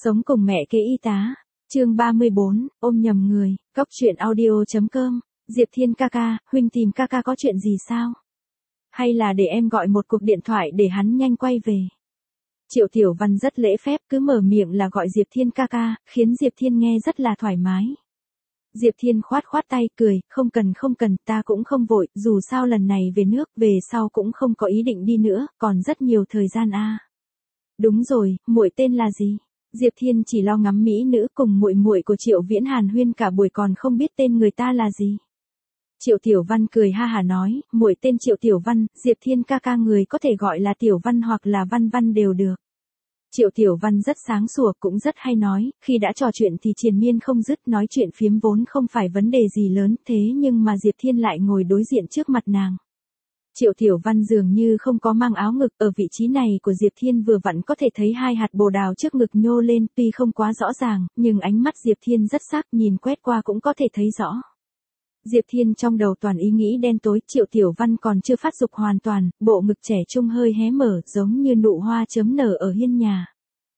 Sống cùng mẹ kế y tá. Chương 34, ôm nhầm người. Góc truyện audio.com. Diệp Thiên ca ca, huynh tìm ca ca có chuyện gì sao? Hay là để em gọi một cuộc điện thoại để hắn nhanh quay về? Triệu Tiểu Văn rất lễ phép, cứ mở miệng là gọi Diệp Thiên ca ca, khiến Diệp Thiên nghe rất là thoải mái. Diệp Thiên khoát khoát tay cười, không cần, ta cũng không vội, dù sao lần này về nước, về sau cũng không có ý định đi nữa, còn rất nhiều thời gian a. Đúng rồi, muội tên là gì? Diệp Thiên chỉ lo ngắm mỹ nữ cùng muội muội của Triệu Viễn hàn huyên cả buổi còn không biết tên người ta là gì. Triệu Tiểu Văn cười ha hả nói, muội tên Triệu Tiểu Văn, Diệp Thiên ca ca người có thể gọi là Tiểu Văn hoặc là Văn Văn đều được. Triệu Tiểu Văn rất sáng sủa cũng rất hay nói, khi đã trò chuyện thì triền miên không dứt, nói chuyện phiếm vốn không phải vấn đề gì lớn, thế nhưng mà Diệp Thiên lại ngồi đối diện trước mặt nàng. Triệu Tiểu Văn dường như không có mang áo ngực, ở vị trí này của Diệp Thiên vừa vặn có thể thấy hai hạt bồ đào trước ngực nhô lên, tuy không quá rõ ràng, nhưng ánh mắt Diệp Thiên rất sắc, nhìn quét qua cũng có thể thấy rõ. Diệp Thiên trong đầu toàn ý nghĩ đen tối, Triệu Tiểu Văn còn chưa phát dục hoàn toàn, bộ ngực trẻ trung hơi hé mở, giống như nụ hoa chớm nở ở hiên nhà.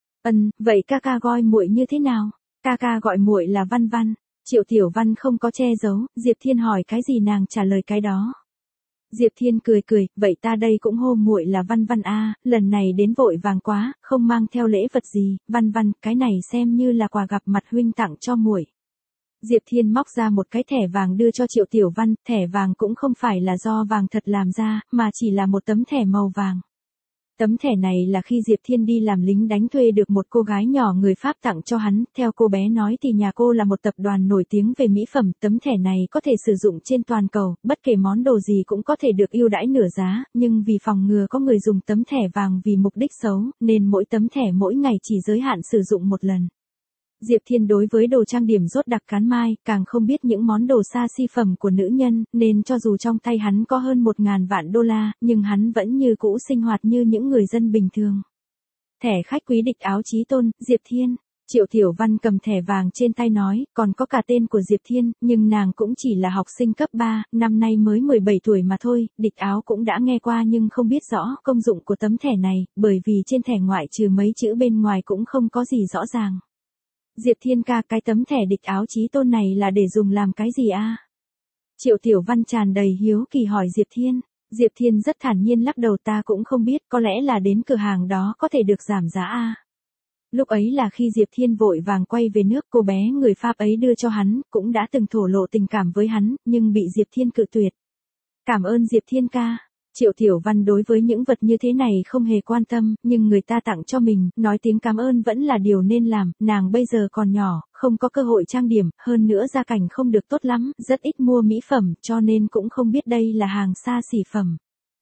Vậy ca ca gọi muội như thế nào? Ca ca gọi muội là Văn Văn. Triệu Tiểu Văn không có che giấu, Diệp Thiên hỏi cái gì nàng trả lời cái đó. Diệp Thiên cười, vậy ta đây cũng hô muội là Văn Văn a, lần này đến vội vàng quá, không mang theo lễ vật gì, Văn Văn, cái này xem như là quà gặp mặt huynh tặng cho muội. Diệp Thiên móc ra một cái thẻ vàng đưa cho Triệu Tiểu Văn, thẻ vàng cũng không phải là do vàng thật làm ra, mà chỉ là một tấm thẻ màu vàng. Tấm thẻ này là khi Diệp Thiên đi làm lính đánh thuê được một cô gái nhỏ người Pháp tặng cho hắn, theo cô bé nói thì nhà cô là một tập đoàn nổi tiếng về mỹ phẩm, tấm thẻ này có thể sử dụng trên toàn cầu, bất kể món đồ gì cũng có thể được ưu đãi nửa giá, nhưng vì phòng ngừa có người dùng tấm thẻ vàng vì mục đích xấu, nên mỗi tấm thẻ mỗi ngày chỉ giới hạn sử dụng một lần. Diệp Thiên đối với đồ trang điểm rốt đặc cán mai, càng không biết những món đồ xa xỉ phẩm của nữ nhân, nên cho dù trong tay hắn có hơn 1.000 vạn đô la, nhưng hắn vẫn như cũ sinh hoạt như những người dân bình thường. Thẻ khách quý địch áo chí tôn, Diệp Thiên. Triệu Tiểu Văn cầm thẻ vàng trên tay nói, còn có cả tên của Diệp Thiên, nhưng nàng cũng chỉ là học sinh cấp 3, năm nay mới 17 tuổi mà thôi, địch áo cũng đã nghe qua nhưng không biết rõ công dụng của tấm thẻ này, bởi vì trên thẻ ngoại trừ mấy chữ bên ngoài cũng không có gì rõ ràng. Diệp Thiên ca, cái tấm thẻ địch áo chí tôn này là để dùng làm cái gì a? Triệu Tiểu Văn tràn đầy hiếu kỳ hỏi Diệp Thiên. Diệp Thiên rất thản nhiên lắc đầu, ta cũng không biết, có lẽ là đến cửa hàng đó có thể được giảm giá a. Lúc ấy là khi Diệp Thiên vội vàng quay về nước, cô bé người Pháp ấy đưa cho hắn, cũng đã từng thổ lộ tình cảm với hắn, nhưng bị Diệp Thiên cự tuyệt. Cảm ơn Diệp Thiên ca. Triệu Tiểu Văn đối với những vật như thế này không hề quan tâm, nhưng người ta tặng cho mình, nói tiếng cảm ơn vẫn là điều nên làm, nàng bây giờ còn nhỏ, không có cơ hội trang điểm, hơn nữa gia cảnh không được tốt lắm, rất ít mua mỹ phẩm, cho nên cũng không biết đây là hàng xa xỉ phẩm.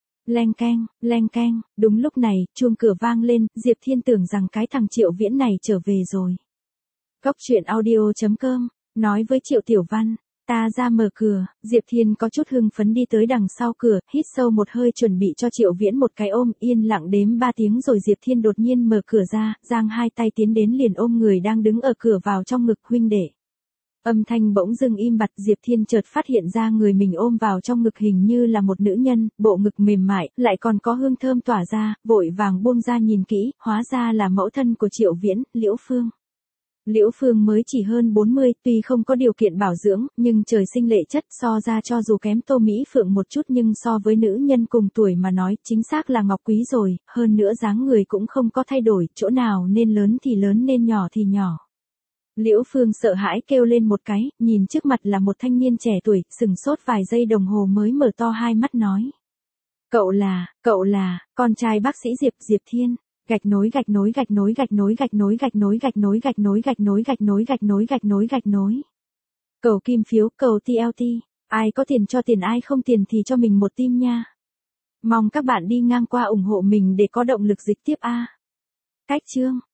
Leng keng, đúng lúc này, chuông cửa vang lên, Diệp Thiên tưởng rằng cái thằng Triệu Viễn này trở về rồi. Góc truyện audio.com, nói với Triệu Tiểu Văn. Ta ra mở cửa, Diệp Thiên có chút hưng phấn đi tới đằng sau cửa, hít sâu một hơi chuẩn bị cho Triệu Viễn một cái ôm, yên lặng đếm 3 tiếng rồi Diệp Thiên đột nhiên mở cửa ra, giang hai tay tiến đến liền ôm người đang đứng ở cửa vào trong ngực, huynh đệ. Âm thanh bỗng dưng im bặt, Diệp Thiên chợt phát hiện ra người mình ôm vào trong ngực hình như là một nữ nhân, bộ ngực mềm mại, lại còn có hương thơm tỏa ra, vội vàng buông ra nhìn kỹ, hóa ra là mẫu thân của Triệu Viễn, Liễu Phương. Liễu Phương mới chỉ hơn 40, tuy không có điều kiện bảo dưỡng, nhưng trời sinh lệ chất, so ra cho dù kém Tô Mỹ Phượng một chút nhưng so với nữ nhân cùng tuổi mà nói, chính xác là ngọc quý rồi, hơn nữa dáng người cũng không có thay đổi, chỗ nào nên lớn thì lớn nên nhỏ thì nhỏ. Liễu Phương sợ hãi kêu lên một cái, nhìn trước mặt là một thanh niên trẻ tuổi, sừng sốt vài giây đồng hồ mới mở to hai mắt nói. Cậu là, con trai bác sĩ Diệp Thiên. Gạch nối. Cầu kim phiếu, cầu TLT, ai có tiền cho tiền, ai không tiền thì cho mình một tim nha. Mong các bạn đi ngang qua ủng hộ mình để có động lực dịch tiếp a. Cách chương